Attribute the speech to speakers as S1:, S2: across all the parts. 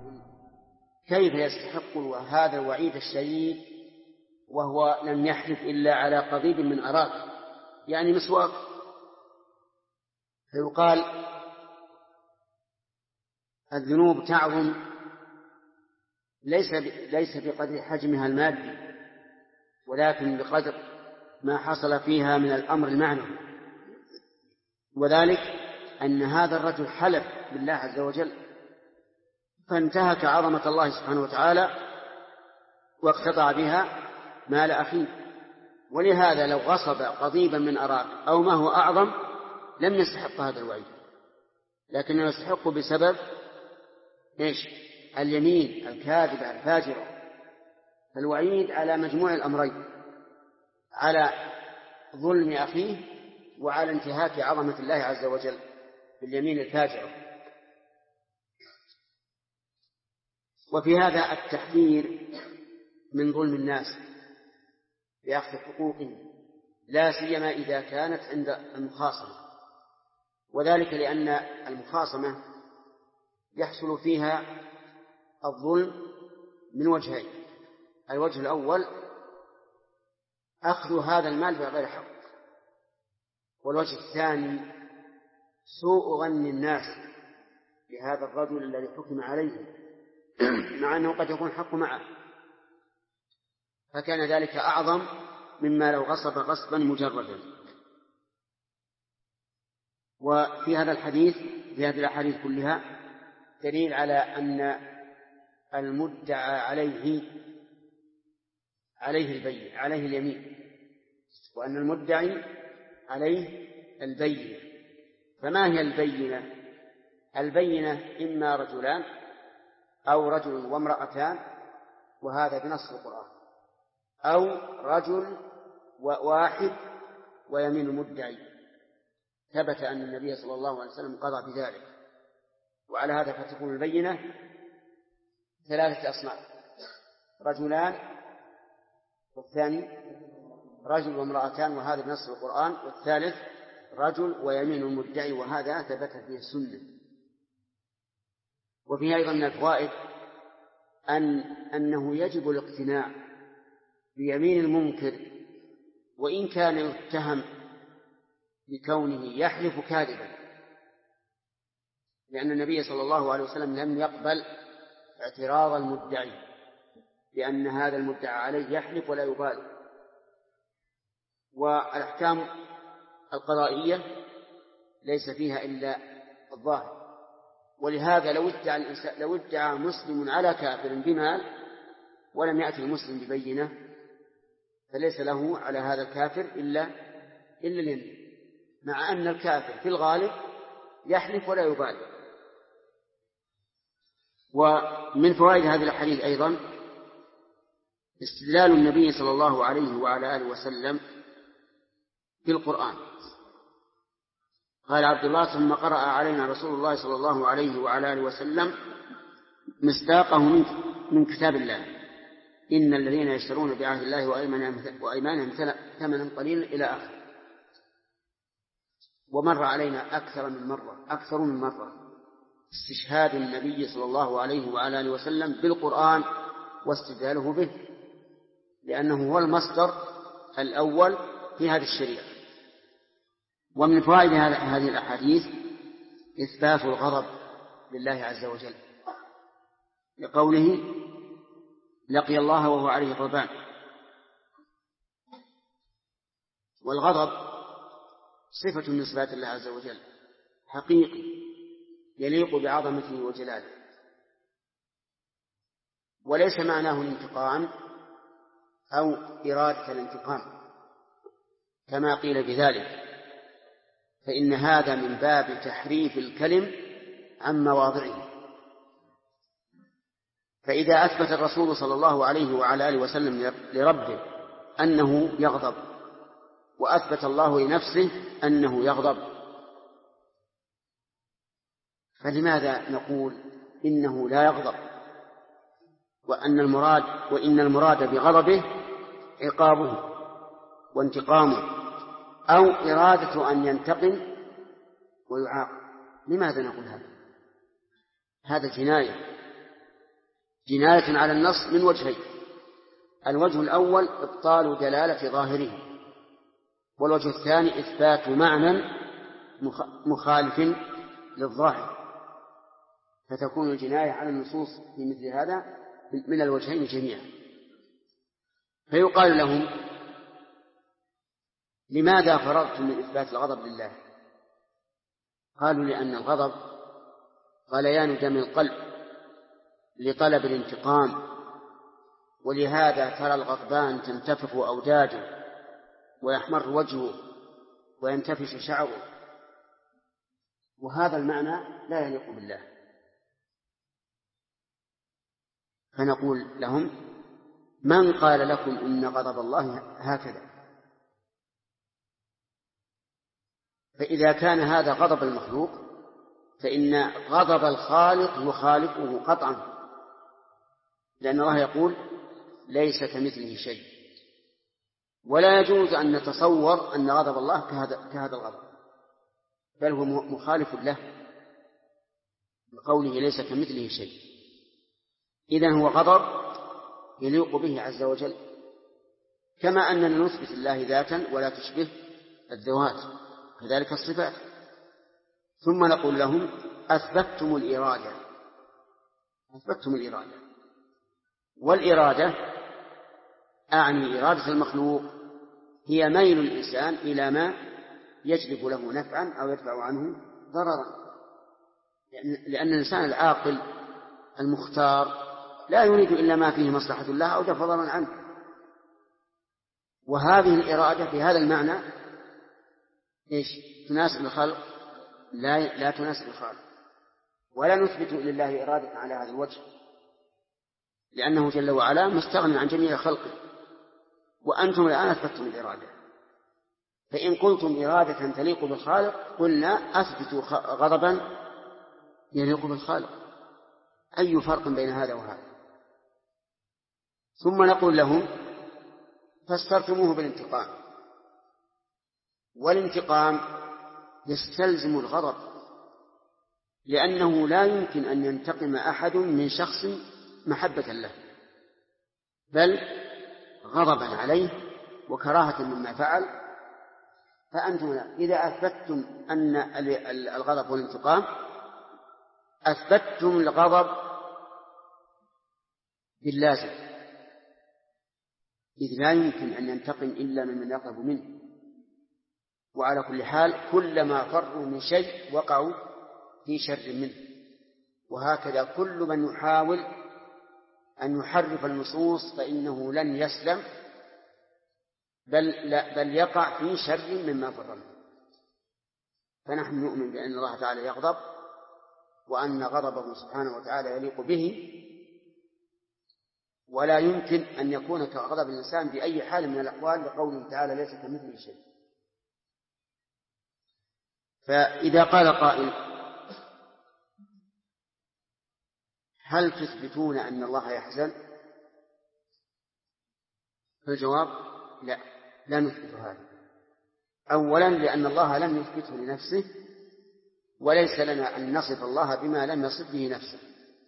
S1: كيف يستحق هذا الوعيد الشديد وهو لم يحلف إلا على قضيب من أراك، يعني مسواك؟ فيقال الذنوب تعظم ليس بقدر حجمها المادي، ولكن بقدر ما حصل فيها من الأمر المعنوي، وذلك أن هذا الرجل حلف بالله عز وجل فانتهك عظمة الله سبحانه وتعالى واقتطع بها مال أخيه. ولهذا لو غصب قضيبا من أراك أو ما هو أعظم لم يستحق هذا الوعيد، لكنه يستحق بسبب اليمين الكاذبة الفاجرة. فالوعيد على مجموع الأمرين، على ظلم أخيه وعلى انتهاك عظمة الله عز وجل باليمين الفاجرة. وفي هذا التحذير من ظلم الناس بأخذ حقوقهم، لا سيما إذا كانت عند المخاصمة، وذلك لأن المخاصمة يحصل فيها الظلم من وجهين: الوجه الأول أخذ هذا المال بغير حق، والوجه الثاني سوء ظن الناس بهذا الرجل الذي حكم عليه مع أنه قد يكون حق معه، فكان ذلك أعظم مما لو غصب غصبا مجردا. وفي هذا الحديث، في هذه الأحاديث كلها، دليل على أن المدعى عليه اليمين، وأن المدعي عليه البينة. فما هي البينة؟ البينة إما رجلان أو رجل وامرأتان، وهذا بنص القرآن، أو رجل واحد ويمين المدعي. ثبت أن النبي صلى الله عليه وسلم قضى بذلك. وعلى هذا فتكون البينة 3 أصناف: رجلان، والثاني رجل وامرأتان، وهذا بنص القرآن، والثالث رجل ويمين المدعي، وهذا ثبت فيه السنة. وفيه أيضا من الفوائد أنه يجب الاقتناع بيمين المنكر وإن كان يتهم بكونه يحلف كاذبا، لأن النبي صلى الله عليه وسلم لم يقبل اعتراض المدعي لأن هذا المدعى عليه يحلف ولا يبالي. والأحكام القضائية ليس فيها إلا الظاهر، ولهذا لو ادعى مسلم على كافر بمال ولم يأتي المسلم ببينة فليس له على هذا الكافر إلا اليمين، مع أن الكافر في الغالب يحلف ولا يبالي. ومن فوائد هذه الحديث أيضا استدلال النبي صلى الله عليه وعلى آله وسلم في القرآن. قال عبد الله: ثم قرأ علينا رسول الله صلى الله عليه وعلى آله وسلم مصداقه من كتاب الله: إن الذين يشترون بعهد الله وأيمانهم ثمنا قليلا إلى آخر. ومر علينا أكثر من مرة استشهاد النبي صلى الله عليه وعلى آله وسلم بالقرآن واستدلاله به، لأنه هو المصدر الأول في هذه الشريعة. ومن فوائد هذه الأحاديث إثبات الغضب لله عز وجل، لقوله: لقي الله وهو عليه غضبان. والغضب صفة من صفات الله عز وجل، حقيقي يليق بعظمته وجلاله، وليس معناه الانتقام أو إرادة الانتقام كما قيل بذلك، فإن هذا من باب تحريف الكلم عن مواضعه. فإذا أثبت الرسول صلى الله عليه وعلى آله وسلم لربه أنه يغضب، وأثبت الله لنفسه أنه يغضب، فلماذا نقول إنه لا يغضب وإن المراد بغضبه عقابه وانتقامه أو إرادة أن ينتقم ويعاقب؟ لماذا نقول هذا؟ هذا جناية جناية على النص من وجهين: الوجه الأول إبطال دلالة ظاهره، والوجه الثاني إثبات معنى مخالف للظاهر، فتكون الجناية على النصوص في مثل هذا من الوجهين جميعا. فيقال لهم: لماذا فرغتم من إثبات الغضب لله؟ قالوا: لأن الغضب غليان دم القلب لطلب الانتقام، ولهذا ترى الغضبان تنتفخ أوداجه ويحمر وجهه وينتفش شعره، وهذا المعنى لا يليق بالله. فنقول لهم: من قال لكم إن غضب الله هكذا؟ فإذا كان هذا غضب المخلوق فإن غضب الخالق يخالفه قطعا، لأن الله يقول: ليس كمثله شيء، ولا يجوز أن نتصور أن غضب الله كهذا الغضب، بل هو مخالف له بقوله ليس كمثله شيء. إذن هو غضب يليق به عز وجل، كما أننا نثبت الله ذاتا ولا تشبه الذوات، كذلك الصفات. ثم نقول لهم: أثبتتم الإرادة، والإرادة أعني إرادة المخلوق هي ميل الإنسان إلى ما يجلب له نفعا أو يدفع عنه ضررا، لأن الإنسان العاقل المختار لا يريد إلا ما فيه مصلحة الله أو دفع ضررا عنه. وهذه الإرادة في هذا المعنى تناسب الخلق؟ لا تناسب الخالق، ولا نثبت لله إرادة على هذا الوجه، لأنه جل وعلا مستغني عن جميع خلقه، وأنتم الآن أثبتم الإرادة. فإن قلتم إرادة تليق بالخالق قلنا: أثبتوا غضبا يليق بالخالق. أي فرق بين هذا وهذا؟ ثم نقول لهم: فسرتموه بالانتقام، والانتقام يستلزم الغضب، لأنه لا يمكن أن ينتقم أحد من شخص محبة له، بل غضبا عليه وكراهة مما فعل. فأنتم إذا أثبتتم أن الغضب والانتقام أثبتتم الغضب باللازم، إذ لا يمكن أن ينتقم إلا ممن يغضب منه. وعلى كل حال كلما فروا من شيء وقعوا في شر منه. وهكذا كل من يحاول أن يحرف النصوص فإنه لن يسلم، بل يقع في شر مما فر منه. فنحن نؤمن بأن الله تعالى يغضب، وأن غضبه سبحانه وتعالى يليق به، ولا يمكن أن يكون كغضب الإنسان بأي حال من الأحوال، لقوله تعالى: ليس كمثله شيء. فإذا قال قائل: هل تثبتون أن الله يحزن؟ فالجواب: لا نثبت هذا. أولا لأن الله لم يثبته لنفسه، وليس لنا أن نصف الله بما لم يصف به نفسه.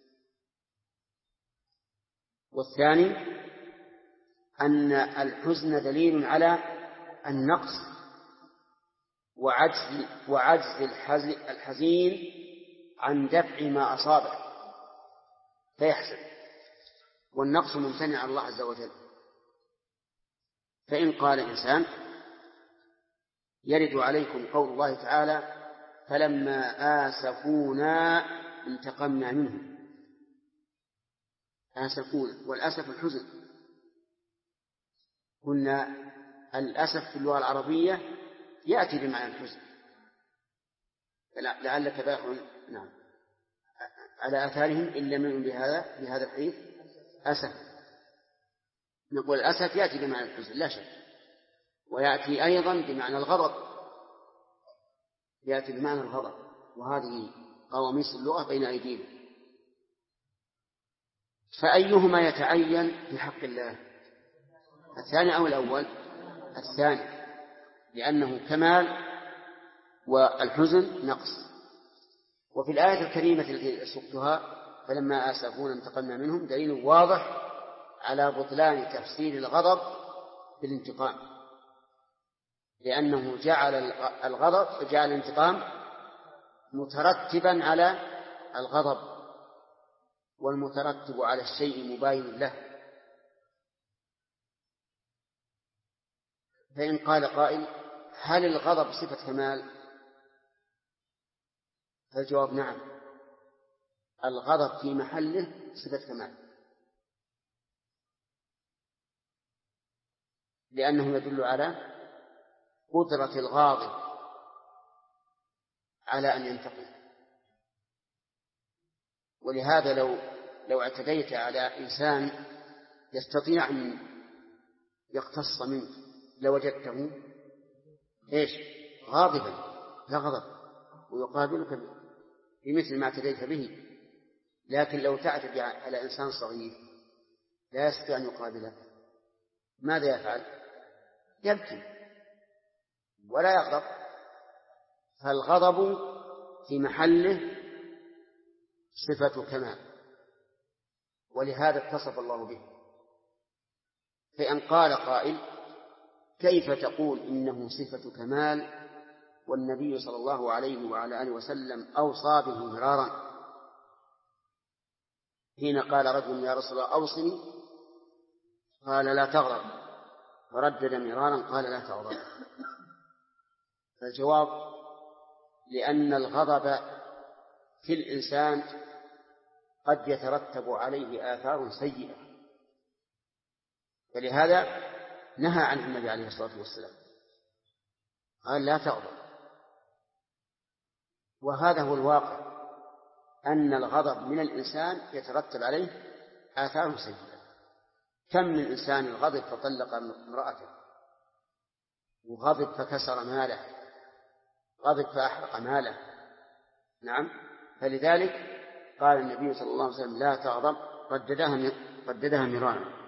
S1: والثاني أن الحزن دليل على النقص وعجز الحزين عن دفع ما أصابه فيحزن، والنقص ممتنع على الله عز وجل. فإن قال إنسان: يرد عليكم قول الله تعالى: فلما آسفونا انتقمنا منهم. آسفونا، والأسف الحزن. قلنا الأسف في اللغة العربية يأتي بمعنى الحزن، لعلك باخع على آثارهم إن لم يؤمن بهذا الحديث أسف. نقول الأسف يأتي بمعنى الحزن لا شك، ويأتي أيضا بمعنى الغضب، وهذه قواميس اللغة بين أيدينا. فأيهما يتعين في حق الله، الثاني أو الأول؟ الثاني، لأنه كمال والحزن نقص. وفي الآية الكريمة التي سقتها فلما آسفونا انتقمنا منهم دليل واضح على بطلان تفسير الغضب بالانتقام، لأنه جعل الغضب جعل الانتقام مترتبا على الغضب، والمترتب على الشيء مباين له. فإن قال قائل: هل الغضب صفة كمال؟ فالجواب: نعم، الغضب في محله صفة كمال، لأنه يدل على قدرة الغاضب على أن ينتقم. ولهذا لو اعتديت على إنسان يستطيع أن يقتص منك لوجدته إيش؟ غاضبا لا غضب ويقابلك بمثل ما اعتديت به. لكن لو تعتدي على إنسان صغير لا يستطيع أن يقابلك، ماذا يفعل؟ يبكي ولا يغضب. فالغضب في محله صفة كمال، ولهذا اتصف الله به. فإن قال قائل: كيف تقول إنه صفة كمال والنبي صلى الله عليه وعلى آله وسلم أوصى به مرارا، حين قال رجل: يا رسول الله أوصني، قال: لا تغضب، فردد مرارا قال: لا تغضب. فالجواب: لأن الغضب في الإنسان قد يترتب عليه آثار سيئة، فلهذا نهى عنه النبي عليه الصلاة والسلام، قال: لا تغضب. وهذا هو الواقع، أن الغضب من الإنسان يترتب عليه آثار سيئة. كم من إنسان غضب فطلق امرأته، وغضب فكسر ماله، غضب فأحرق ماله. نعم، فلذلك قال النبي صلى الله عليه وسلم: لا تغضب، رددها مرارا.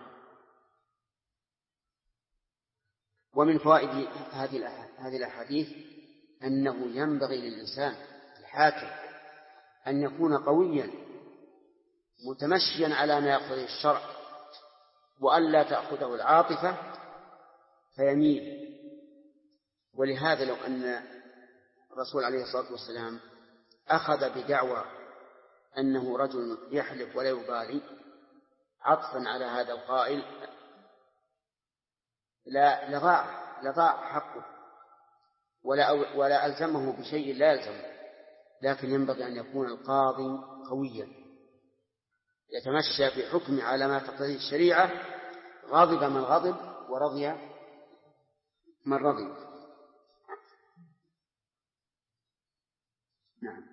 S1: ومن فوائد هذه الأحاديث أنه ينبغي للإنسان الحاكم أن يكون قويا متمشيا على ما يقتضيه الشرع، وأن لا تأخذه العاطفة فيميل. ولهذا لو أن الرسول عليه الصلاة والسلام أخذ بدعوى أنه رجل يحلف ولا يبالي عطفا على هذا القائل لضاع حقه ولا ألزمه بشيء لا يلزمه. لكن ينبغي أن يكون القاضي قويا يتمشى بحكم على ما تقتضيه الشريعة، غضب من غضب ورضي من رضي. نعم.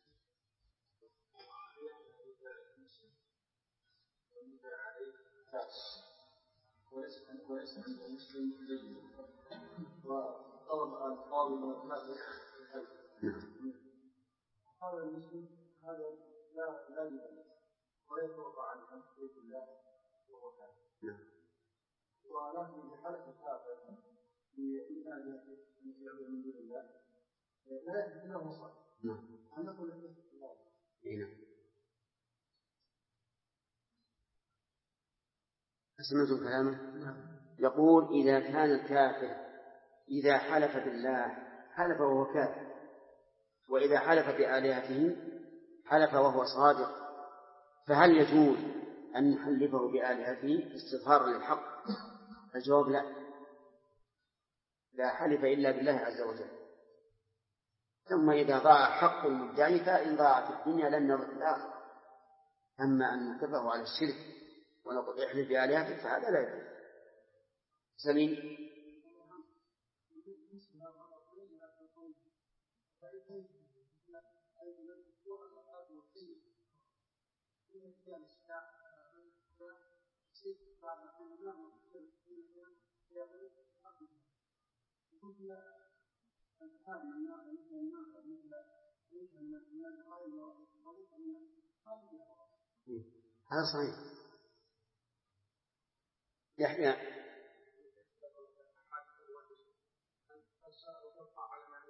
S2: وليس عند المسلم جيد وطلب القاضي من هذا هذا المسلم هذا لا يجوز ولا يتوقع عن حقيقة الله وهو كافر. ولكن في حالة الكافر في إيمان يعبد من دون الله لا يثبت له صح. أن نقول الله.
S1: أسمعتم كلامه؟ يقول: إذا كان الكافر إذا حلف بالله حلف وهو كافر، وإذا حلف بآلهته حلف وهو صادق، فهل يجوز أن نحلفه بآلهته استظهارا للحق؟ الجواب: لا حلف إلا بالله عز وجل. ثم إذا ضاع حق المدعي فإن ضاع في الدنيا لن نضع في الآخرة. أما أن نكفه على الشرك ونقول احلف بآلهتك فهذا لا يجوز. سليم. هذا صحيح. يحيى: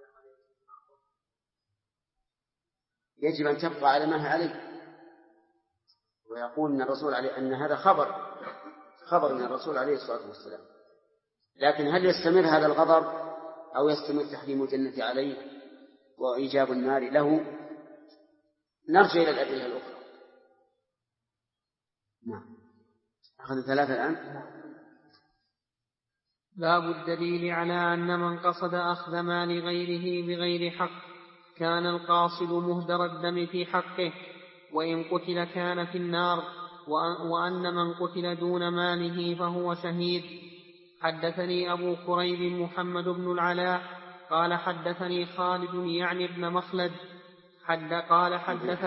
S1: يجب أن تبقى على ما هي عليه، ويقول أن الرسول عليه أن هذا خبر من الرسول عليه الصلاة والسلام. لكن هل يستمر هذا الغضب أو يستمر تحريم الجنة عليه وإيجاب النار له؟ نرجع إلى الأدلة الأخرى. نعم. أخذ 3 الآن.
S3: باب الدليل على أن من قصد أخذ مال غيره بغير حق كان القاصد مهدر الدم في حقه، وإن قتل كان في النار، وأن من قتل دون ماله فهو شهيد. حدثني أبو كريب محمد بن العلاء قال حدثني خالد يعني ابن مخلد قال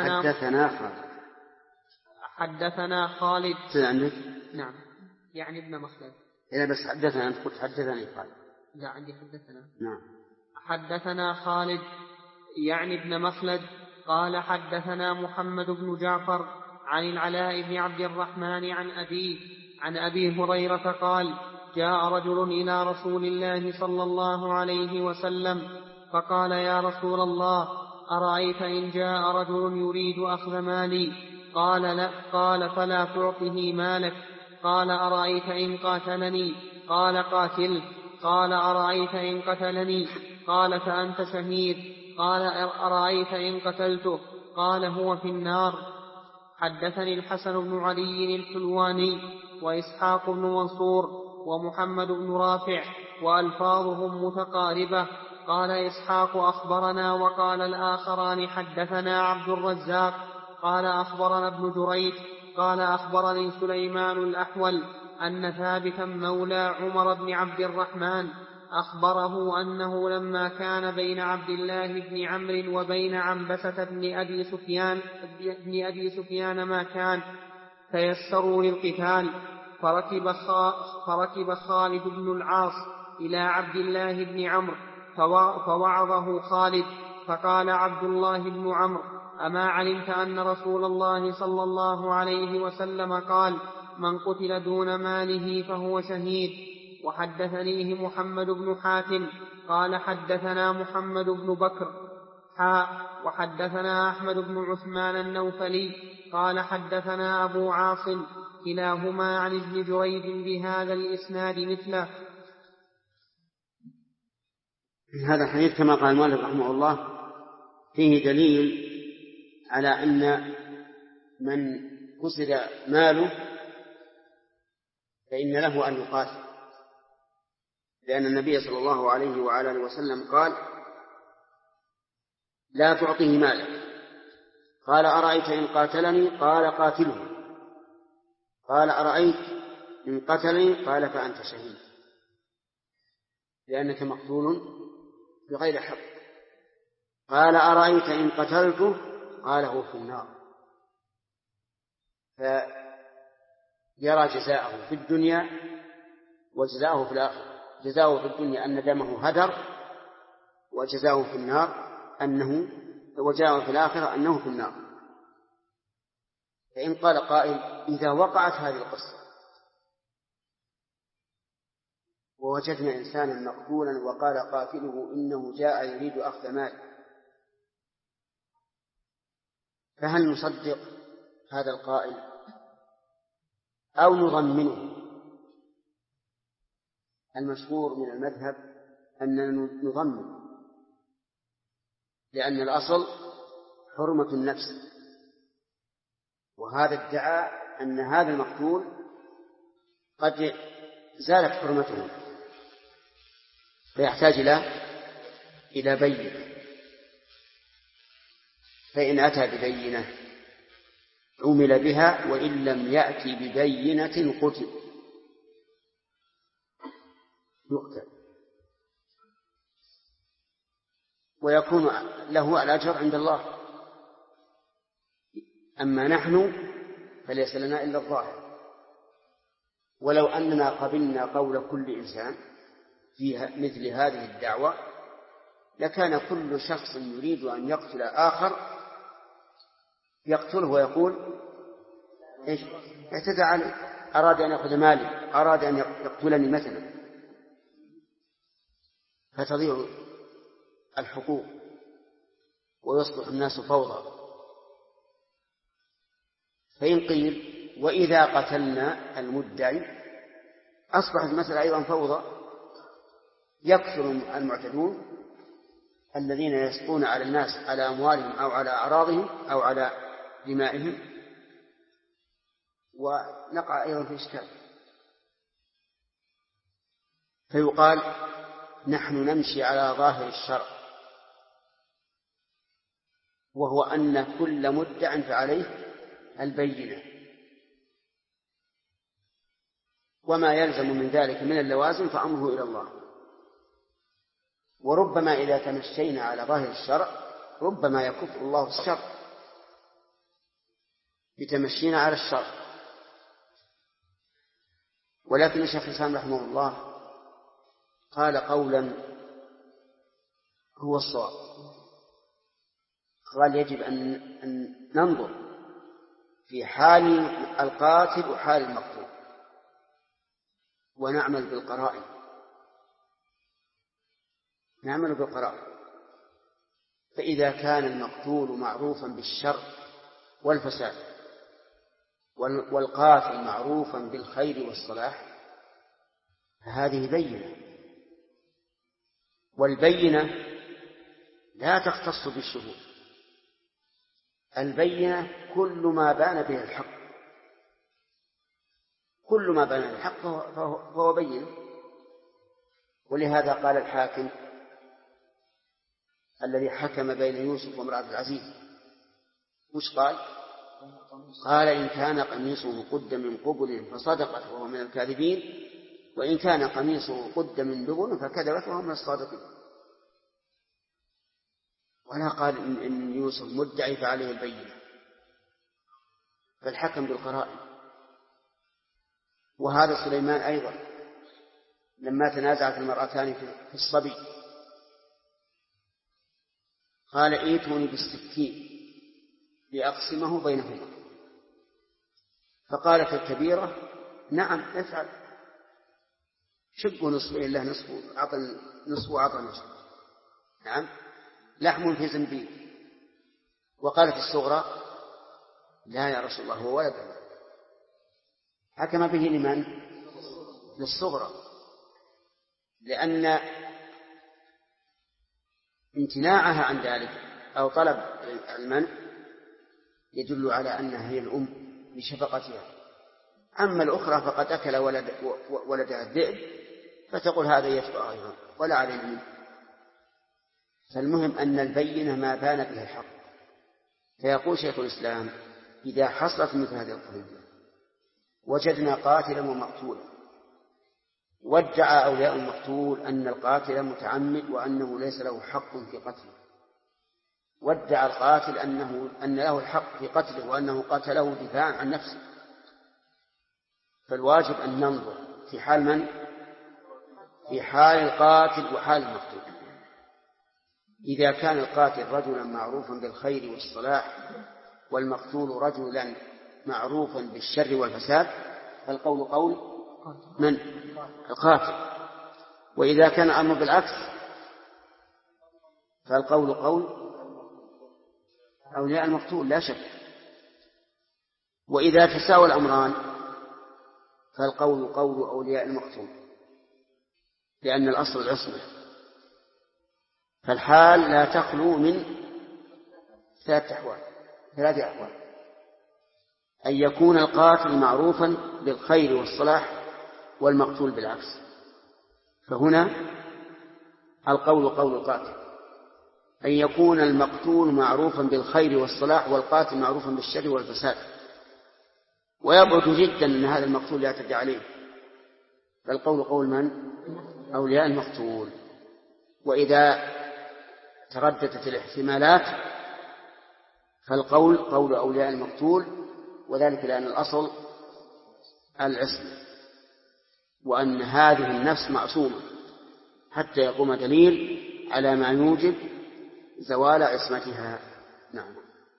S3: حدثنا خالد نعم يعني ابن مخلد.
S1: إذا بس حدثنا، أنت قلت حدثني خالد.
S3: لا عندي حدثنا.
S1: نعم.
S3: حدثنا خالد يعني ابن مخلد قال حدثنا محمد بن جعفر عن العلاء بن عبد الرحمن عن أبي هريرة قال جاء رجل إلى رسول الله صلى الله عليه وسلم فقال يا رسول الله أرأيت إن جاء رجل يريد أخذ مالي؟ قال لا. قال فلا تعطه مالك. قال أرأيت إن قاتلني؟ قال قاتله. قال أرأيت إن قتلني؟ قال فأنت شهيد. قال أرأيت إن قتلته؟ قال هو في النار. حدثني الحسن بن علي الحلواني وإسحاق بن منصور ومحمد بن رافع وألفاظهم متقاربة. قال إسحاق أخبرنا، وقال الآخران حدثنا عبد الرزاق قال أخبرنا ابن جريج قال أخبرني سليمان الأحول أن ثابتا مولى عمر بن عبد الرحمن أخبره أنه لما كان بين عبد الله بن عمرو وبين عنبسة بن أبي سفيان ما كان فيسروا للقتال، فركب خالد بن العاص إلى عبد الله بن عمرو فوعظه خالد، فقال عبد الله بن عمرو أما علمت أن رسول الله صلى الله عليه وسلم قال من قتل دون ماله فهو شهيد. وحدثنيه محمد بن حاتم قال حدثنا محمد بن بكر وحدثنا أحمد بن عثمان النوفلي قال حدثنا أبو عاصم كلاهما عن ابن جريج بهذا الإسناد مثله.
S1: هذا الحديث كما قال المؤلف رحمه الله فيه دليل على أن من قصد ماله فإن له أن يقاتل، لأن النبي صلى الله عليه وعلى آله وسلم قال لا تعطيه مالك. قال أرأيت إن قاتلني؟ قال قاتله. قال أرأيت إن قتلني؟ قال فأنت شهيد، لأنك مقتول بغير حق. قال أرأيت إن قتلته؟ قال هو في النار. فيرى جزاءه في الدنيا وجزاءه في الآخرة. جزاؤه في الدنيا أن دمه هدر، وجزاؤه في النار وجزاؤه في الآخرة أنه في النار. فإن قال قائل إذا وقعت هذه القصة ووجدنا إنسانا مقتولا وقال قاتله إنه جاء يريد أخذ مال، فهل نصدق هذا القائل أو نضمنه؟ المشهور من المذهب أننا نضمن، لأن الأصل حرمة النفس، وهذا ادعى أن هذا المقتول قد زالت حرمته فيحتاج إلى بينة، فإن أتى ببينة عمل بها، وإن لم يأتي ببينة قتل يقتل ويكون له الأجر عند الله. أما نحن فليس لنا إلا الظاهر. ولو أننا قبلنا قول كل إنسان في مثل هذه الدعوة لكان كل شخص يريد أن يقتل آخر يقتله ويقول إيش؟ اعتدى علي، أراد أن يأخذ مالي، أراد أن يقتلني مثلا، فتضيع الحقوق ويصبح الناس فوضى. فإن قيل وإذا قتلنا المدعي أصبحت المسألة أيضا فوضى، يكثر المعتدون الذين يسقون على الناس على أموالهم أو على أعراضهم أو على دمائهم، ونقع أيضا في إشكال. فيقال نحن نمشي على ظاهر الشرع، وهو أن كل مدع فعليه البينة، وما يلزم من ذلك من اللوازم فأمره إلى الله. وربما إذا تمشينا على ظاهر الشرع ربما يكف الله الشر بتمشينا على الشرع. ولكن الشيخ الإسلام رحمه الله قال قولا هو الصواب، قال يجب أن ننظر في حال القاتل وحال المقتول ونعمل بالقرائن، نعمل بالقرائن. فإذا كان المقتول معروفا بالشر والفساد والقاتل معروفا بالخير والصلاح فهذه بينة، والبينة لا تختص بالشهود، البينة كل ما بان به الحق، كل ما بان الحق فهو بينة. ولهذا قال الحاكم الذي حكم بين يوسف وامرأة العزيز وش قال؟ قال إن كان قميصه قد من قبل فصدقت وهو من الكاذبين، وإن كان قميصه قد من دبر فكذبت وهو من الصادقين. ولا قال إن يوسف مدعي فعليه البينة، فالحكم بالقرائن. وهذا سليمان أيضا لما تنازعت المرأتان في الصبي قال ائتوني بالسكين لأقسمه بينهما، فقالت الكبيرة نعم افعل، شقوا نصفين له نصف وعطى نصف، نعم لحم في زنبيل. وقالت الصغرى لا يا رسول الله هو ولد. حكم به لمن؟ للصغرى، لأن امتناعها عن ذلك أو طلب المنع يدل على أنها هي الأم لشفقتها. أما الأخرى فقد أكل ولدها الذئب فتقول هذا يتبع أيضا ولا عليه منه. فالمهم أن البينة ما بان به الحق. فيقول شيخ الإسلام إذا حصلت مثل هذه القضية وجدنا قاتلا ومقتولا وادعى أولياء المقتول أن القاتل متعمد وأنه ليس له حق في قتله، وادعى القاتل أن له الحق في قتله وأنه قتله دفاعا عن نفسه، فالواجب أن ننظر في حال من؟ في حال القاتل وحال المقتول. إذا كان القاتل رجلا معروفا بالخير والصلاح والمقتول رجلا معروفا بالشر والفساد فالقول قول من؟ القاتل. وإذا كان الأمر بالعكس فالقول قول أولياء المقتول لا شك. وإذا تساوى الأمران فالقول قول أولياء المقتول، لأن الأصل العصمة. فالحال لا تخلو من ثلاث أحوال: أن يكون القاتل معروفا بالخير والصلاح والمقتول بالعكس، فهنا القول قول القاتل. أن يكون المقتول معروفا بالخير والصلاح والقاتل معروفا بالشر والفساد، ويبعد جدا أن هذا المقتول يعتدي عليه، فالقول قول من؟ أولياء المقتول. وإذا ترددت الاحتمالات فالقول قول أولياء المقتول، وذلك لأن الأصل العصمة، وأن هذه النفس معصومة حتى يقوم دليل على ما يوجب زوال عصمتها. نعم.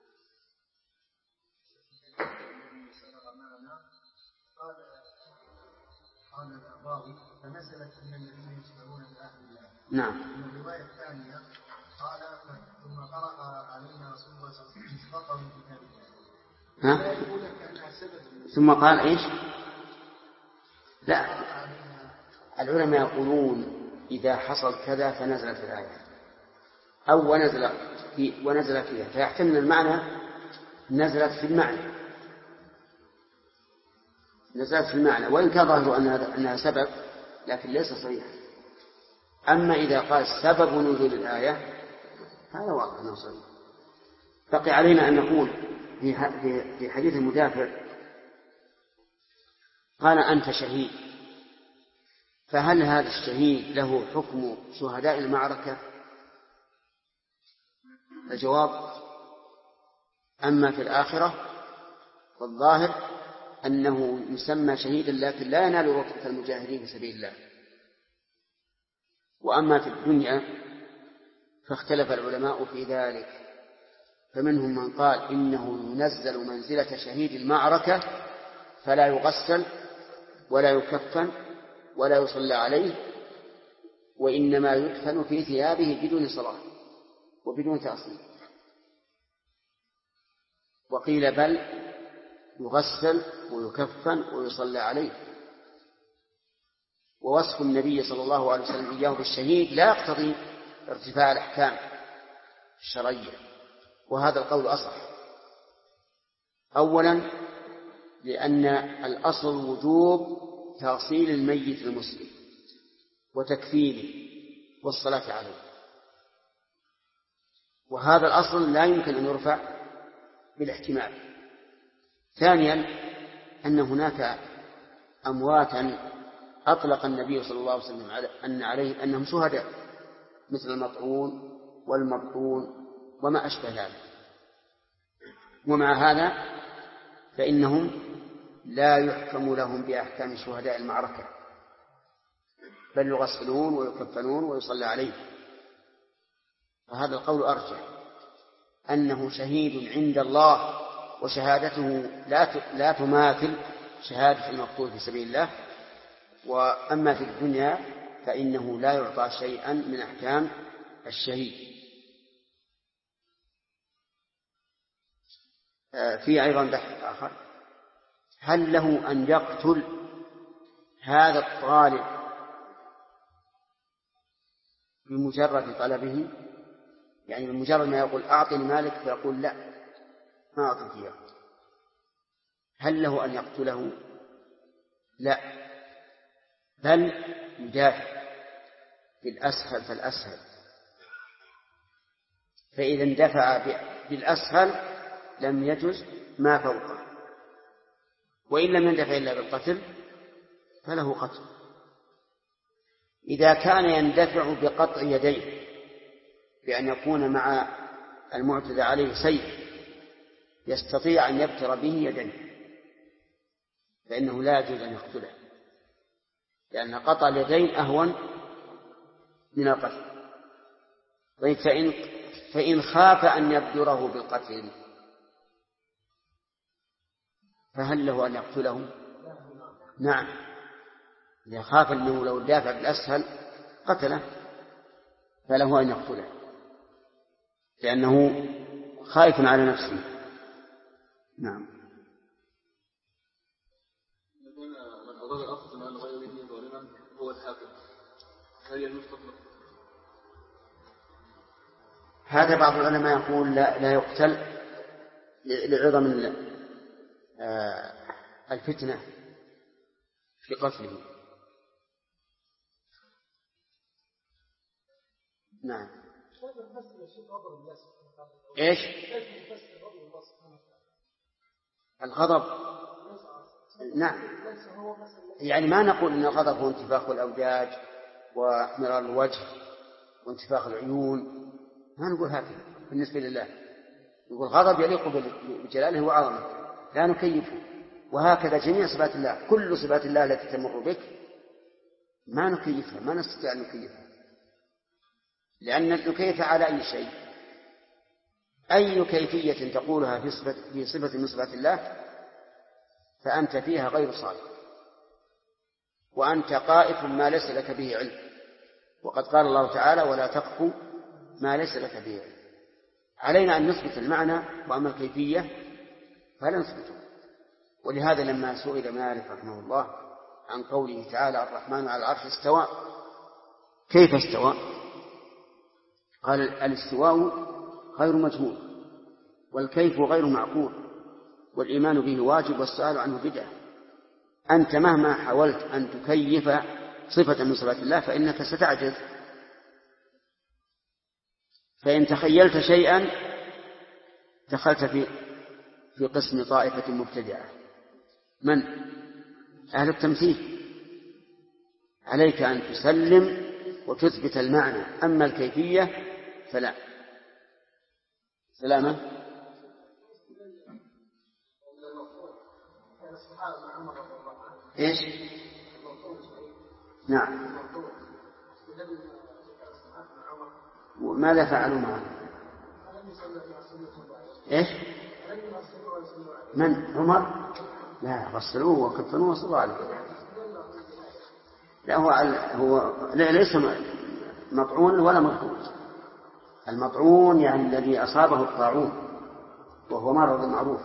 S2: قال الراوي فنزلت من الذين يشترون بآخر الله.
S1: نعم.
S2: الرواية الثانية قال ثم قرأ علينا رسول الله صلى الله عليه وسلم من كتاب الله.
S1: ها؟ ثم قال إيش؟ لا، العلماء يقولون إذا حصل كذا فنزلت الآية أو ونزل فيها، فيحتمل المعنى نزلت في المعنى وإن كان ظاهر أنها سبب، لكن ليس صريحا. أما إذا قال سبب نزول الآية هذا واضح أنه صريح. بقي علينا أن نقول في حديث المدافع قال أنت شهيد، فهل هذا الشهيد له حكم شهداء المعركة؟ الجواب أما في الآخرة والظاهر أنه يسمى شهيدا لكن لا ينال رتبة المجاهدين في سبيل الله. وأما في الدنيا فاختلف العلماء في ذلك، فمنهم من قال إنه ينزل منزلة شهيد المعركة فلا يغسل ولا يكفن ولا يصلى عليه، وإنما يدفن في ثيابه بدون صلاة وبدون تأصيل. وقيل بل يغسل ويكفن ويصلى عليه. ووصف النبي صلى الله عليه وسلم إياه بالشهيد لا يقتضي ارتفاع الأحكام الشرعية، وهذا القول أصح. أولا لأن الأصل وجوب تغسيل الميت المسلم وتكفينه والصلاة عليه، وهذا الأصل لا يمكن أن يرفع بالاحتمال. ثانيا أن هناك أمواتا أطلق النبي صلى الله عليه وسلم أنهم شهداء مثل المطعون والمبطون وما أشبه ذلك، ومع هذا فإنهم لا يحكم لهم بأحكام شهداء المعركة، بل يغسلون ويكفنون ويصلى عليه. وهذا القول أرجح، أنه شهيد عند الله وشهادته لا تماثل شهادة المقتول في سبيل الله. وأما في الدنيا فإنه لا يعطى شيئا من أحكام الشهيد. في أيضا بحث آخر، هل له أن يقتل هذا الطالب بمجرد طلبه؟ يعني بمجرد ما يقول أعطني مالك فيقول لا ما أعطيك إياه، هل له أن يقتله؟ لا، بل يدافع بالأسهل فالأسهل، فإذا اندفع بالأسهل لم يجز ما فوقه، وإن لم يندفع إلا بالقتل فله قتل. إذا كان يندفع بقطع يديه بأن يكون مع المعتدى عليه سيف يستطيع أن يبتر به يديه فإنه لا يجوز أن يقتله، لأن قطع اليدين أهون من القتل. فإن خاف أن يبتره بالقتل فهل له أن يقتله؟ نعم، إذا خاف أنه لو دافع بالأسهل قتله فله أن يقتله، لأنه خائف على نفسه. نعم.
S2: من أراد أخذ مال غيره ظالما هو الحاكم، هل يجوز قتله؟
S1: هذا بعض العلماء يقول لا يقتل لعظم الفتنة في قتله. نعم. ايش؟ الغضب. نعم، يعني ما نقول ان الغضب هو انتفاخ الاوداج واحمرار الوجه وانتفاخ العيون، ما نقول هكذا بالنسبة لله. نقول غضب يليق بجلاله وعظمته لا نكيفه، وهكذا جميع صفات الله، كل صفات الله التي تمر بك ما نكيفها، ما نستطيع أن نكيفها، لأن نكيف على أي شيء، أي كيفية تقولها في صفة من صفات الله فأنت فيها غير صادق، وأنت قائف ما ليس لك به علم. وقد قال الله تعالى ولا تقف ما ليس لك به علم. علينا أن نثبت المعنى، وأما الكيفية فلا نثبته. ولهذا لما سئل مالك رحمه الله عن قوله تعالى الرحمن على العرش استوى كيف استوى؟ قال الاستواء غير مجهول والكيف غير معقول والإيمان به واجب والسؤال عنه بدعة. أنت مهما حاولت أن تكيف صفة من صفات الله فإنك ستعجز. فإن تخيلت شيئا دخلت في قسم طائفة مبتدعة. من؟ أهل التمثيل. عليك أن تسلم وتثبت المعنى، أما الكيفية فلا. سلامة. إيش؟ نعم. وماذا فعلوا معه؟ إيش؟ من؟ عمر؟ لا، غسلوه وكفنوه وصلوا عليه. لا، هو ليس مطعون ولا مطعون. المطعون يعني الذي أصابه الطاعون وهو مرض معروف.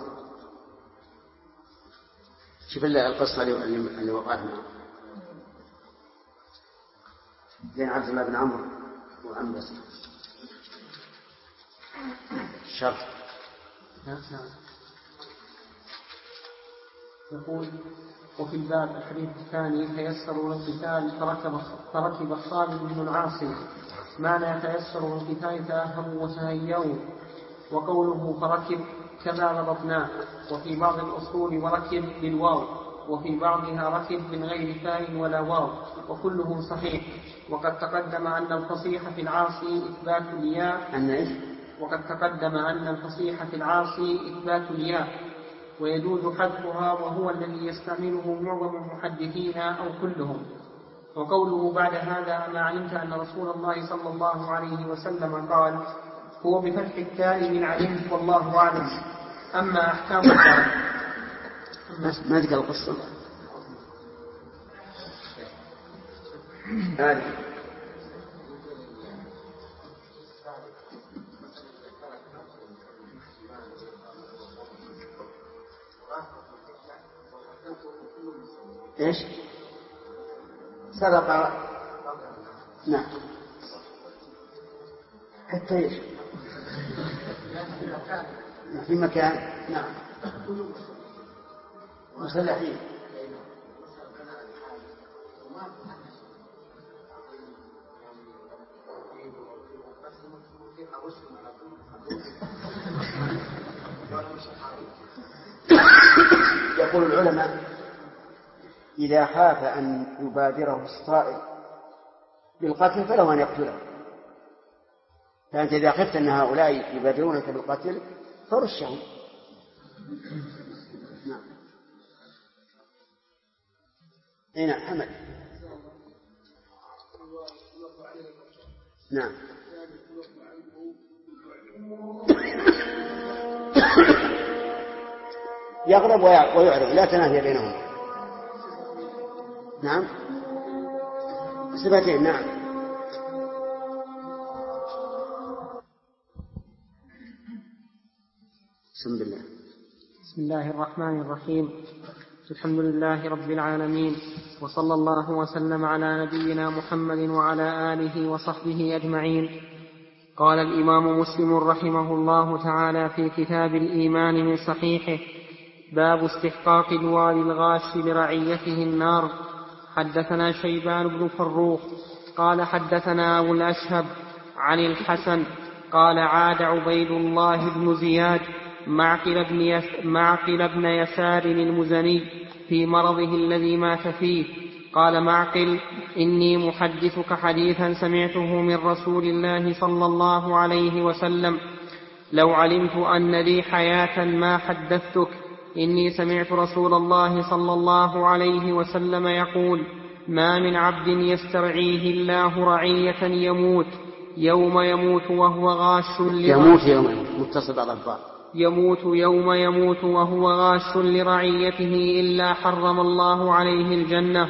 S1: شوف القصة اللي وقعت معه بين عبد الله بن عمرو وعنبس شرط.
S3: يقول: وفي الباب الحديث الثاني تيسر القتال فركب الصامت بن العاصم. معنى تيسر القتال تأهبوا وتهيئوا، وقوله فركب كما ضبطناه. وفي بعض الأصول وركب بالواو، وفي بعضها ركب من غير تاء ولا واو، وكله صحيح. وقد تقدم أن الفصيح في العاصي إثبات الياء. وقد تقدم أن الفصيح في العاصي إثبات الياء ويجوز حذفها، وهو الذي يستعمله معظم المحدثين أو كلهم. وقوله بعد هذا: أما علمت أن رسول الله صلى الله عليه وسلم قال، هو بفتح التاء من علمت والله أعلم. أما أحكام الشرع
S1: ما ذكر القصة هذه. إيش؟ سرق. نعم. حتى إيش؟ في مكان. نعم. مسلحين. يقول العلماء: إذا خاف أن يبادره الصائل بالقتل فله أن يقتله. فأنت إذا خفت أن هؤلاء يبادرونك بالقتل فرشهم. نعم. نعم. حمد. نعم. يغضب ويعرض، لا تنافي بينهم. نعم. صفتين. نعم.
S3: بسم الله الرحمن الرحيم. الحمد لله رب العالمين، وصلى الله وسلم على نبينا محمد وعلى آله وصحبه أجمعين. قال الإمام مسلم رحمه الله تعالى في كتاب الإيمان من صحيحه: باب استحقاق الوالي الغاش لرعيته النار. حدثنا شيبان بن فروخ قال حدثنا أبو الأشهب عن الحسن قال: عاد عبيد الله بن زياد معقل بن يسار المزني في مرضه الذي مات فيه. قال معقل: إني محدثك حديثا سمعته من رسول الله صلى الله عليه وسلم، لو علمت أن لي حياة ما حدثتك. إني سمعت رسول الله صلى الله عليه وسلم يقول: ما من عبد يسترعيه الله رعية يموت يوم يموت وهو غاش وهو غاش لرعيته إلا حرم الله عليه الجنة.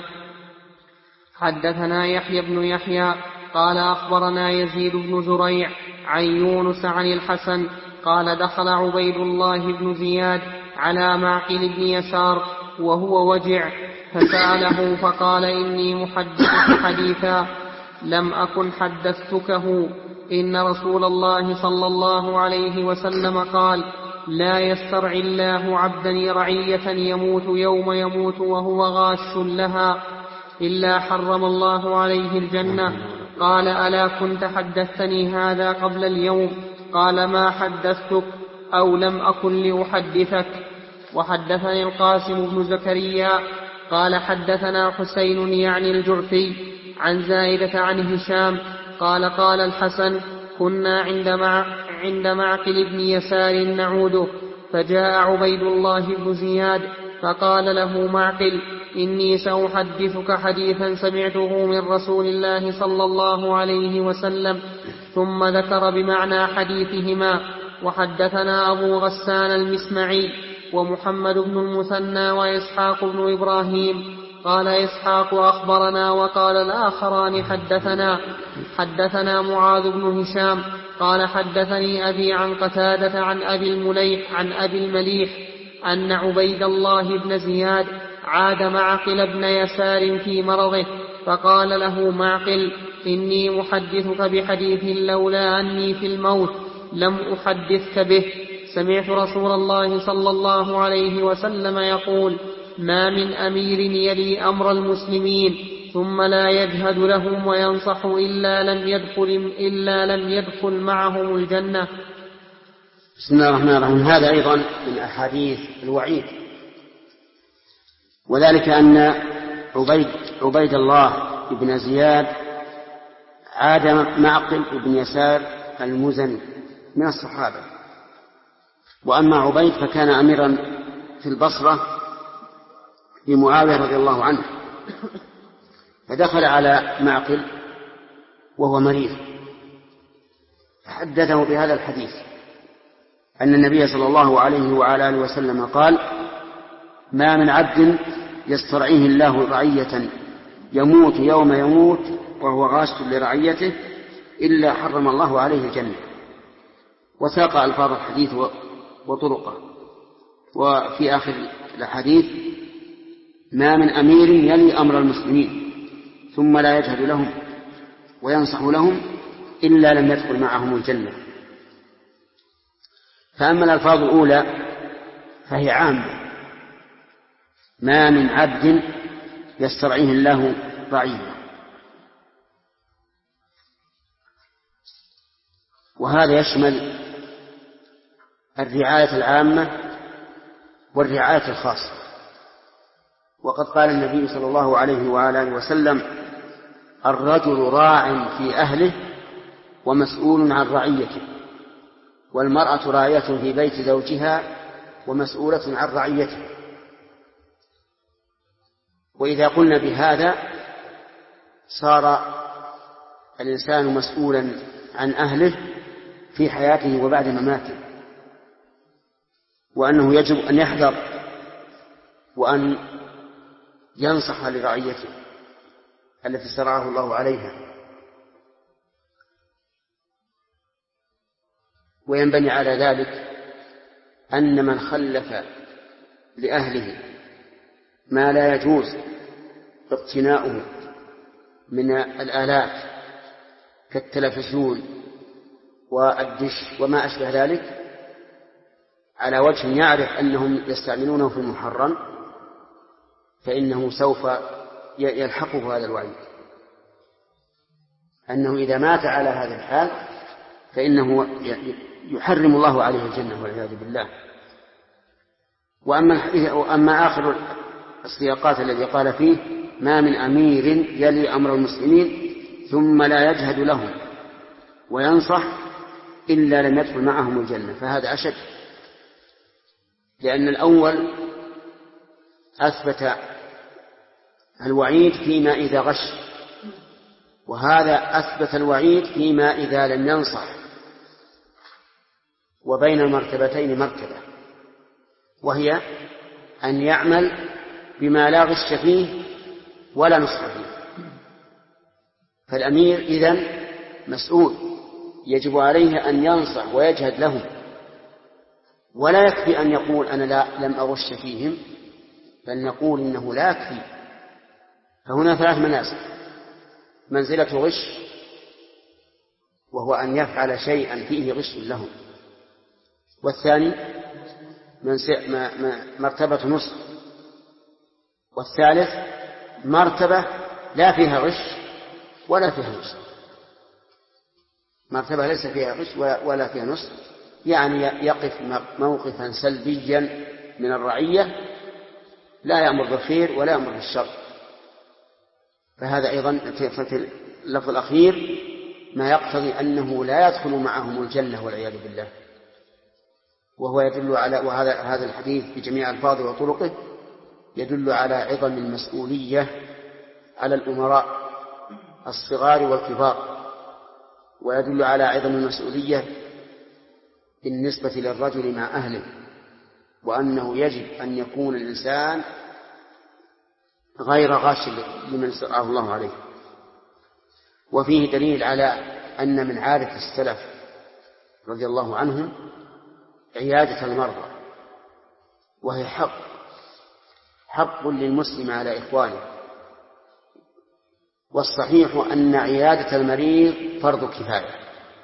S3: حدثنا يحيى بن يحيى قال أخبرنا يزيد بن زريع عن يونس عن الحسن قال: دخل عبيد الله بن زياد على معقل بن يسار وهو وجع، فسأله فقال: إني محدثك حديثا لم أكن حدثتكه. إن رسول الله صلى الله عليه وسلم قال: لا يسترعي الله عبدا رعية يموت يوم يموت وهو غاش لها إلا حرم الله عليه الجنة. قال: ألا كنت حدثتني هذا قبل اليوم؟ قال: ما حدثتك أو لم أكن لأحدثك. وحدثني القاسم بن زكريا قال: حدثنا حسين يعني الجعفي عن زائدة عن هشام قال: قال الحسن: كنا عند معقل بن يسار نعوده، فجاء عبيد الله بن زياد فقال له معقل: إني سأحدثك حديثا سمعته من رسول الله صلى الله عليه وسلم. ثم ذكر بمعنى حديثهما. وحدثنا أبو غسان المسمعي ومحمد بن المثنى وإسحاق بن إبراهيم. قال إسحاق: أخبرنا. وقال الآخران: حدثنا معاذ بن هشام قال: حدثني أبي عن قتادة عن أبي المليح أن عبيد الله بن زياد عاد معقل بن يسار في مرضه، فقال له معقل: إني محدثك بحديث لولا أني في الموت لم أحدثك به. سمعت رسول الله صلى الله عليه وسلم يقول: ما من أمير يلي أمر المسلمين ثم لا يجهد لهم وينصح إلا لم يدخل معهم الجنة.
S1: بسم الله الرحمن الرحيم. هذا أيضا من أحاديث الوعيد، وذلك أن عبيد الله بن زياد عاد معقل بن يسار المزني من الصحابة، وأما عبيد فكان أميرا في البصرة لمعاوية رضي الله عنه، فدخل على معقل وهو مريض فحدثه بهذا الحديث أن النبي صلى الله عليه وعلى آله وسلم قال: ما من عبد يسترعيه الله رعية يموت يوم يموت وهو غاش لرعيته إلا حرم الله عليه الجنة. وساق ألفاظ الحديث وطرقه. وفي آخر الحديث: ما من أمير يلي أمر المسلمين ثم لا يجهد لهم وينصح لهم إلا لم يدخل معهم الجنة. فأما الألفاظ الأولى فهي عامة: ما من عبد يسترعيه الله رعية، وهذا يشمل الرعاية العامة والرعاية الخاصة. وقد قال النبي صلى الله عليه وآله وسلم: الرجل راع في أهله ومسؤول عن رعيته، والمرأة راعية في بيت زوجها ومسؤولة عن رعيته. وإذا قلنا بهذا صار الإنسان مسؤولا عن أهله في حياته وبعد مماته، وأنه يجب أن يحذر وأن ينصح لرعيته التي استرعاه الله عليها. وينبني على ذلك أن من خلف لأهله ما لا يجوز اقتناؤه من الآلات كالتلفزيون والدش وما أشبه ذلك على وجه يعرف أنهم يستعملونه في المحرم، فإنه سوف يلحقه هذا الوعيد، أنه إذا مات على هذا الحال فإنه يحرم الله عليه الجنة والعياذ بالله. وأما آخر السياقات الذي قال فيه: ما من أمير يلي أمر المسلمين ثم لا يجهد لهم وينصح إلا لم يدخل معهم الجنة، فهذا أشد، لأن الأول أثبت الوعيد فيما إذا غش، وهذا أثبت الوعيد فيما إذا لم ينصح. وبين المرتبتين مرتبة، وهي أن يعمل بما لا غش فيه ولا نصح فيه. فالأمير إذن مسؤول، يجب عليه أن ينصح ويجهد لهم ولا يكفي أن يقول أنا لم أغش فيهم، بل نقول إنه لا يكفي. فهنا 3 منازل: منزلة غش، وهو أن يفعل شيئا فيه غش لهم، والثاني مرتبة نصح، والثالث مرتبة لا فيها غش ولا فيها نصح، مرتبة ليس فيها غش ولا فيها نصح، يعني يقف موقفا سلبيا من الرعية، لا يأمر بالخير ولا يأمر بالشر. فهذا أيضا في اللفظ الأخير ما يقتضي أنه لا يدخل معهم الجنة والعياذ بالله. وهو يدل على، وهذا الحديث بجميع ألفاظه وطرقه يدل على عظم المسؤولية على الأمراء الصغار والكبار، ويدل على عظم المسؤولية بالنسبة للرجل مع أهله، وأنه يجب أن يكون الإنسان غير غاش لمن استرعاه الله عليه. وفيه دليل على أن من عادة السلف رضي الله عنهم عيادة المرضى، وهي حق للمسلم على إخوانه. والصحيح أن عيادة المريض فرض كفاية،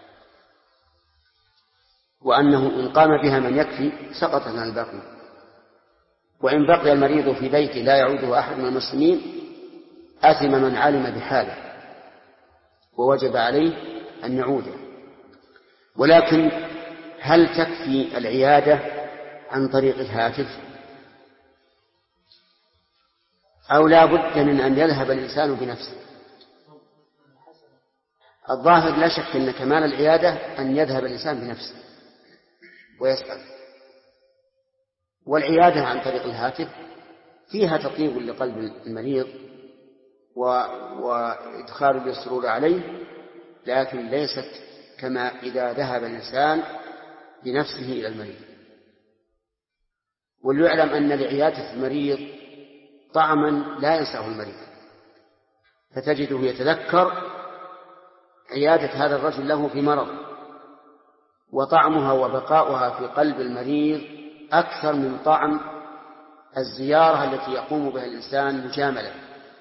S1: وأنه إن قام بها من يكفي سقطت عن الباقي، وإن بقي المريض في بيته لا يعوده أحد من المسلمين أثم من علم بحاله، ووجب عليه أن يعوده. ولكن هل تكفي العيادة عن طريق الهاتف، أو لا بد من أن يذهب الإنسان بنفسه؟ الظاهر لا شك أن كمال العيادة أن يذهب الإنسان بنفسه ويسأل. والعيادة عن طريق الهاتف فيها تطيب لقلب المريض وإدخال السرور عليه، لكن ليست كما إذا ذهب الإنسان بنفسه إلى المريض. وليعلم أن لعيادة المريض طعما لا ينساه المريض، فتجده يتذكر عيادة هذا الرجل له في مرض، وطعمها وبقاؤها في قلب المريض أكثر من طعم الزيارة التي يقوم بها الإنسان مجاملة،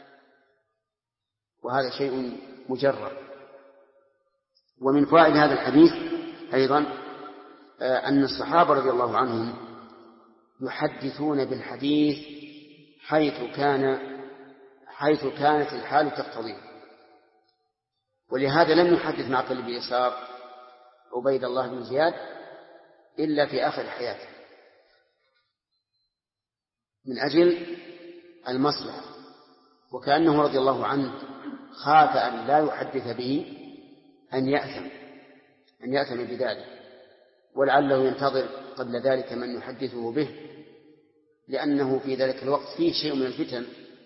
S1: وهذا شيء مجرد. ومن فوائد هذا الحديث أيضا أن الصحابة رضي الله عنهم يحدثون بالحديث حيث كانت الحال تقتضيه، ولهذا لم يحدث معقل بن يسار عبيد الله بن زياد إلا في آخر حياته من أجل المصلحة، وكأنه رضي الله عنه خاف أن لا يحدث به أن يأثم بذلك، ولعله ينتظر قبل ذلك من يحدثه به، لأنه في ذلك الوقت فيه شيء من الفتن،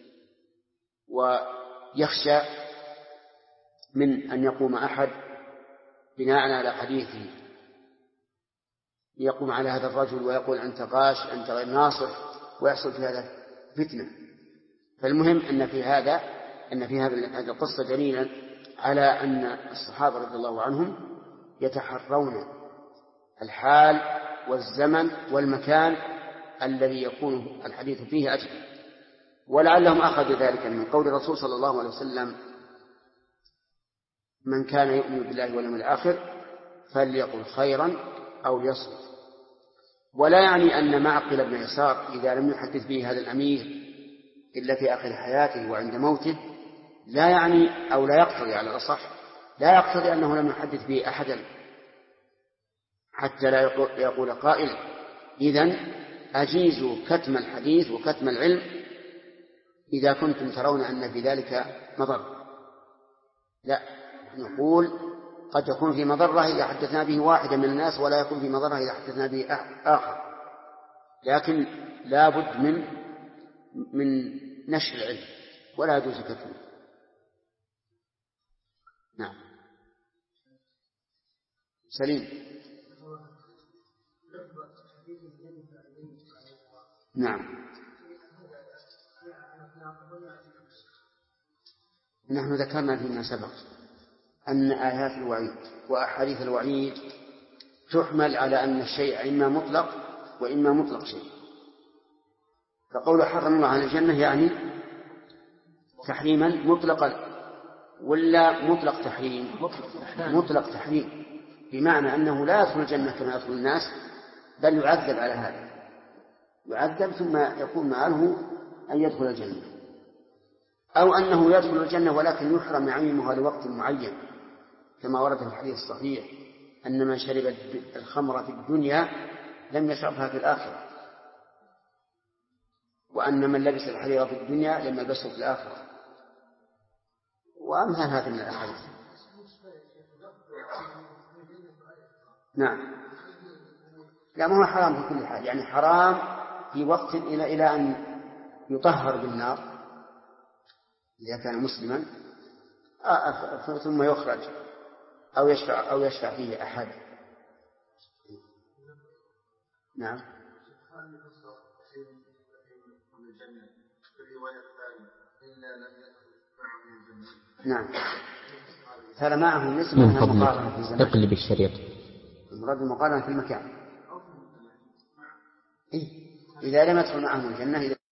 S1: ويخشى من أن يقوم أحد بناء على حديثه يقوم على هذا الرجل ويقول أنت غاش أنت غير ناصح، ويحصل في هذا فتنة. فالمهم أن في هذه القصة دليلا على أن الصحابة رضي الله عنهم يتحرون الحال والزمن والمكان الذي يكون الحديث فيه أجل. ولعلهم أخذوا ذلك من قول الرسول صلى الله عليه وسلم من كان يؤمن بالله واليوم الآخر فليقل خيرا أو ليصمت. ولا يعني أن معقل بن يسار إذا لم يحدث به هذا الأمير إلا في آخر حياته وعند موته لا يعني أو لا يقتضي على الأصح لا يقتضي أنه لم يحدث به أحدا، حتى لا يقول قائل إذن أجيزوا كتم الحديث وكتم العلم إذا كنتم ترون أن في ذلك مضرة. لا، نقول قد يكون في مضرة إذا حدثنا به واحدا من الناس، ولا يكون في مضرة إذا حدثنا به آخر، لكن لا بد من نشر العلم ولا يجوز كتمه. نعم. سليم. نعم. نحن ذكرنا فيما سبق أن آيات الوعيد وأحاديث الوعيد تحمل على أن الشيء إما مطلق وإما مطلق شيء. فقول حرم الله على الجنة يعني تحريما مطلقا ولا مطلق تحريم؟ مطلق تحريم، بمعنى أنه لا يدخل الجنة كما يدخل الناس، بل يعذب على هذا، يعذب ثم يكون مآله أن يدخل الجنة، أو أنه يدخل الجنة ولكن يحرم نعيمها لوقت معين، كما ورد في الحديث الصحيح أن من شرب الخمر في الدنيا لم يشربها في الآخرة، وأن من لبس الحرير في الدنيا لم يلبسه في الآخرة، وأمثال هذه من الأحاديث. نعم، لا ما هو حرام في كل حال، يعني حرام في وقت إلى أن يطهر بالنار إذا كان مسلما، ثم يخرج أو يشفع فيه أحد. نعم. نعم، ترى معه نسبة من المقارنة في الزمان.
S4: اقلب الشريط.
S1: المراد المقارنة في المكان. إذا لم يدخل معهم الجنة